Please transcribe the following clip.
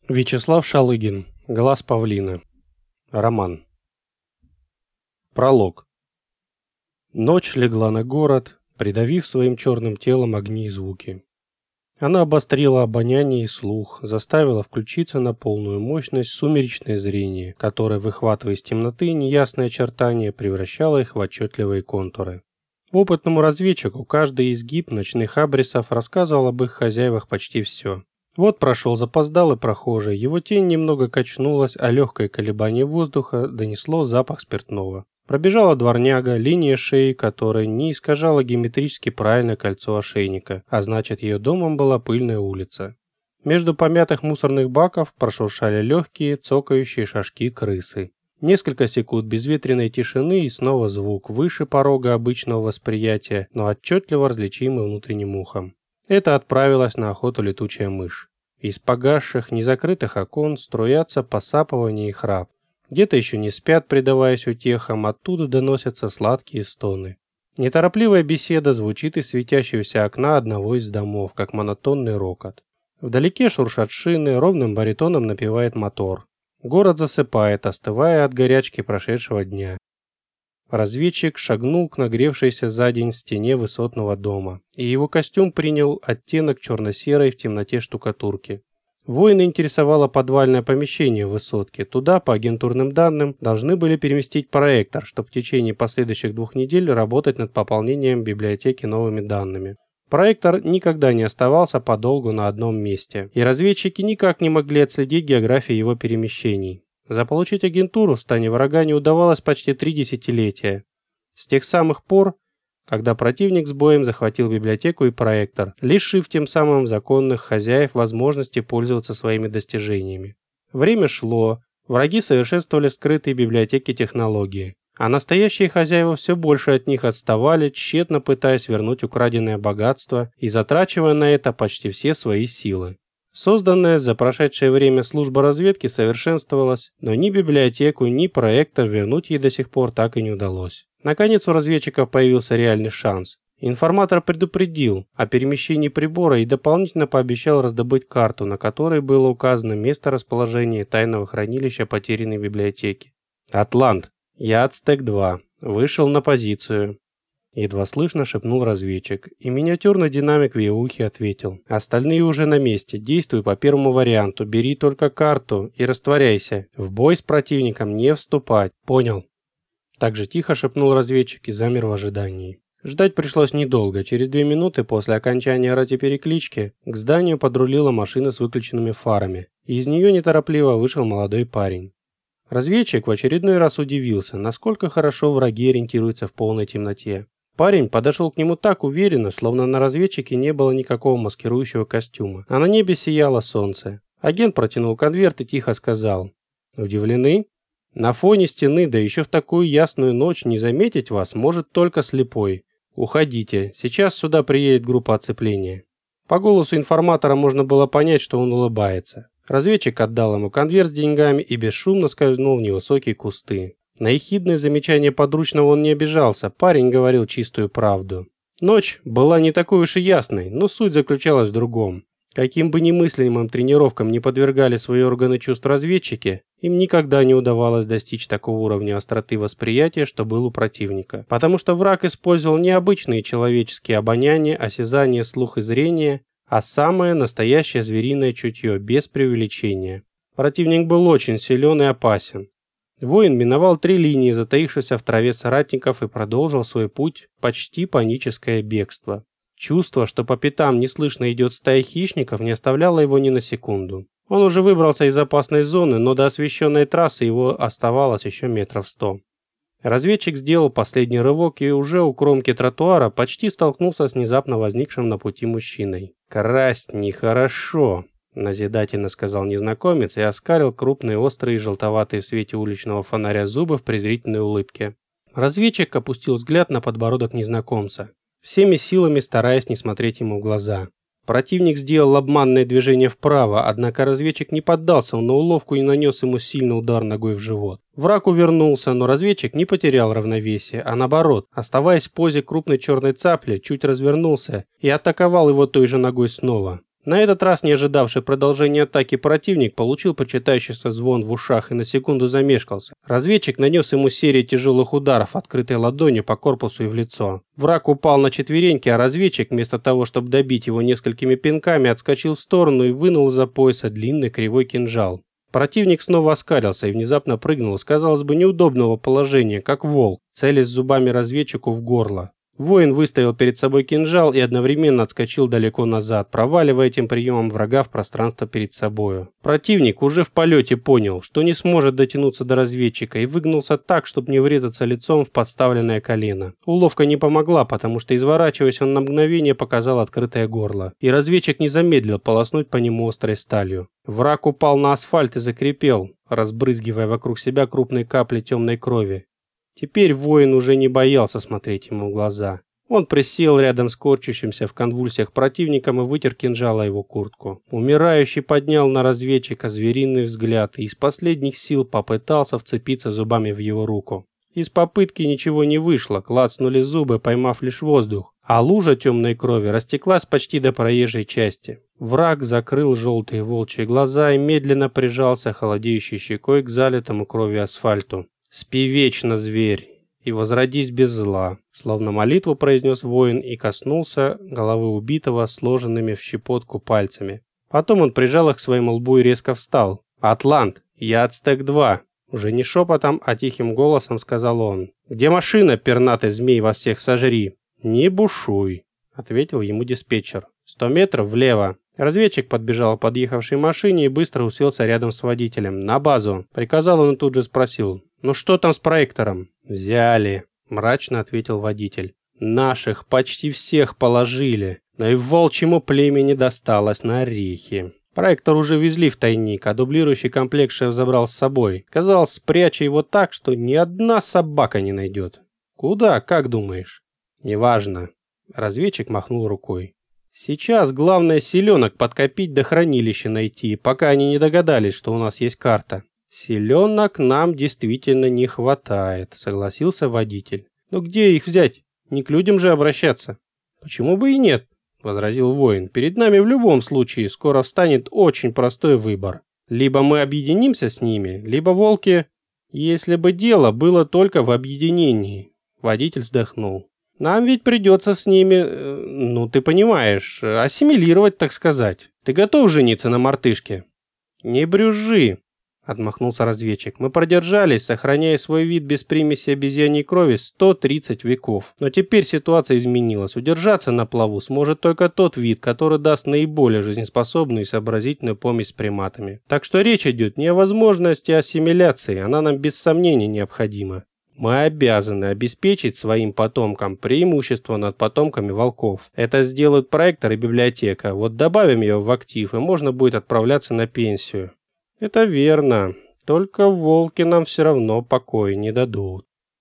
Вячеслав Шалыгин. Глаз павлина. Роман. Пролог. Ночь легла на город, придавив своим черным телом огни и звуки. Она обострила обоняние и слух, заставила включиться на полную мощность сумеречное зрение, которое, выхватывая из темноты неясные очертания, превращало их в отчетливые контуры. Опытному разведчику каждый изгиб ночных абрисов рассказывал об их хозяевах почти все. Вот прошел запоздалый прохожий, его тень немного качнулась, а легкое колебание воздуха донесло запах спиртного. Пробежала дворняга, линия шеи которой не искажала геометрически правильное кольцо ошейника, а значит, ее домом была пыльная улица. Между помятых мусорных баков прошуршали легкие, цокающие шажки крысы. Несколько секунд безветренной тишины и снова звук, выше порога обычного восприятия, но отчетливо различимый внутренним ухом. Это отправилась на охоту летучая мышь. Из погасших, незакрытых окон струятся посапывание и храп. Где-то еще не спят, предаваясь утехам, оттуда доносятся сладкие стоны. Неторопливая беседа звучит из светящегося окна одного из домов, как монотонный рокот. Вдалеке шуршат шины, ровным баритоном напевает мотор. Город засыпает, остывая от горячки прошедшего дня. Разведчик шагнул к нагревшейся за день стене высотного дома, и его костюм принял оттенок черно-серой в темноте штукатурки. Воина интересовало подвальное помещение в высотке. Туда, по агентурным данным, должны были переместить проектор, чтобы в течение последующих 2 недель работать над пополнением библиотеки новыми данными. Проектор никогда не оставался подолгу на одном месте, и разведчики никак не могли отследить географию его перемещений. Заполучить агентуру в стане врага не удавалось почти 3 десятилетия. С тех самых пор, когда противник с боем захватил библиотеку и проектор, лишив тем самым законных хозяев возможности пользоваться своими достижениями. Время шло, враги совершенствовали скрытые библиотеки технологии, а настоящие хозяева все больше от них отставали, тщетно пытаясь вернуть украденное богатство и затрачивая на это почти все свои силы. Созданная за прошедшее время служба разведки совершенствовалась, но ни библиотеку, ни проектор вернуть ей до сих пор так и не удалось. Наконец у разведчиков появился реальный шанс. Информатор предупредил о перемещении прибора и дополнительно пообещал раздобыть карту, на которой было указано место расположения тайного хранилища потерянной библиотеки. «Атлант, я Ацтек-2. Вышел на позицию». Едва слышно шепнул разведчик, и миниатюрный динамик в ее ухе ответил. «Остальные уже на месте. Действуй по первому варианту. Бери только карту и растворяйся. В бой с противником не вступать. Понял?» Так же тихо шепнул разведчик и замер в ожидании. Ждать пришлось недолго. Через 2 минуты после окончания радиопереклички к зданию подрулила машина с выключенными фарами, и из нее неторопливо вышел молодой парень. Разведчик в очередной раз удивился, насколько хорошо враги ориентируются в полной темноте. Парень подошел к нему так уверенно, словно на разведчике не было никакого маскирующего костюма, а на небе сияло солнце. Агент протянул конверт и тихо сказал: «Удивлены? На фоне стены, да еще в такую ясную ночь, не заметить вас может только слепой. Уходите, сейчас сюда приедет группа оцепления». По голосу информатора можно было понять, что он улыбается. Разведчик отдал ему конверт с деньгами и бесшумно скользнул в невысокие кусты. На ехидное замечание подручного он не обижался, парень говорил чистую правду. Ночь была не такой уж и ясной, но суть заключалась в другом. Каким бы немыслимым тренировкам не подвергали свои органы чувств разведчики, им никогда не удавалось достичь такого уровня остроты восприятия, что был у противника. Потому что враг использовал не обычные человеческие обоняния, осязание, слух и зрение, а самое настоящее звериное чутье, без преувеличения. Противник был очень силен и опасен. Воин миновал 3 линии затаившихся в траве соратников и продолжил свой путь, почти паническое бегство. Чувство, что по пятам неслышно идет стая хищников, не оставляло его ни на секунду. Он уже выбрался из опасной зоны, но до освещенной трассы его оставалось еще 100 метров. Разведчик сделал последний рывок и уже у кромки тротуара почти столкнулся с внезапно возникшим на пути мужчиной. «Красть нехорошо», — назидательно сказал незнакомец и оскалил крупные, острые, желтоватые в свете уличного фонаря зубы в презрительной улыбке. Разведчик опустил взгляд на подбородок незнакомца, всеми силами стараясь не смотреть ему в глаза. Противник сделал обманное движение вправо, однако разведчик не поддался на уловку и нанес ему сильный удар ногой в живот. Враг увернулся, но разведчик не потерял равновесие, а наоборот, оставаясь в позе крупной черной цапли, чуть развернулся и атаковал его той же ногой снова. На этот раз, не ожидавший продолжения атаки противник, получил почитающийся звон в ушах и на секунду замешкался. Разведчик нанес ему серию тяжелых ударов открытой ладонью по корпусу и в лицо. Враг упал на четвереньки, а разведчик, вместо того, чтобы добить его несколькими пинками, отскочил в сторону и вынул из-за пояса длинный кривой кинжал. Противник снова оскалился и внезапно прыгнул с, казалось бы, неудобного положения, как волк, целясь зубами разведчику в горло. Воин выставил перед собой кинжал и одновременно отскочил далеко назад, проваливая этим приемом врага в пространство перед собою. Противник уже в полете понял, что не сможет дотянуться до разведчика, и выгнулся так, чтобы не врезаться лицом в подставленное колено. Уловка не помогла, потому что, изворачиваясь, он на мгновение показал открытое горло, и разведчик не замедлил полоснуть по нему острой сталью. Враг упал на асфальт и закрепел, разбрызгивая вокруг себя крупные капли темной крови. Теперь воин уже не боялся смотреть ему в глаза. Он присел рядом с корчащимся в конвульсиях противником и вытер кинжала его куртку. Умирающий поднял на разведчика звериный взгляд и из последних сил попытался вцепиться зубами в его руку. Из попытки ничего не вышло, клацнули зубы, поймав лишь воздух, а лужа темной крови растеклась почти до проезжей части. Враг закрыл желтые волчьи глаза и медленно прижался холодеющей щекой к залитому кровью асфальту. «Спи вечно, зверь, и возродись без зла», словно молитву произнес воин и коснулся головы убитого сложенными в щепотку пальцами. Потом он прижал их к своему лбу и резко встал. «Атлант, я Ацтек-2», уже не шепотом, а тихим голосом сказал он. «Где машина, пернатый змей, во всех сожри?» «Не бушуй», ответил ему диспетчер. 100 метров влево. Разведчик подбежал к подъехавшей машине и быстро уселся рядом с водителем. «На базу», приказал он и тут же спросил. «Ну что там с проектором?» «Взяли», мрачно ответил водитель. «Наших почти всех положили, но и волчьему племени досталось на орехи. Проектор уже везли в тайник, а дублирующий комплект шеф забрал с собой. Казалось, спряча его так, что ни одна собака не найдет». «Куда, как думаешь?» «Неважно», разведчик махнул рукой. «Сейчас главное селенок подкопить до хранилища найти, пока они не догадались, что у нас есть карта». «Селенок нам действительно не хватает», согласился водитель. «Но где их взять? Не к людям же обращаться». «Почему бы и нет?» возразил воин. «Перед нами в любом случае скоро встанет очень простой выбор. Либо мы объединимся с ними, либо волки...» «Если бы дело было только в объединении», водитель вздохнул. «Нам ведь придется с ними, ну ты понимаешь, ассимилировать, так сказать. Ты готов жениться на мартышке?» «Не брюзжи», отмахнулся разведчик. «Мы продержались, сохраняя свой вид без примеси обезьяньей крови 130 веков. Но теперь ситуация изменилась. Удержаться на плаву сможет только тот вид, который даст наиболее жизнеспособную и сообразительную помесь с приматами. Так что речь идет не о возможности ассимиляции, она нам без сомнения необходима. Мы обязаны обеспечить своим потомкам преимущество над потомками волков. Это сделают проектор и библиотека. Вот добавим ее в актив, и можно будет отправляться на пенсию». «Это верно. Только волки нам все равно покоя не дадут».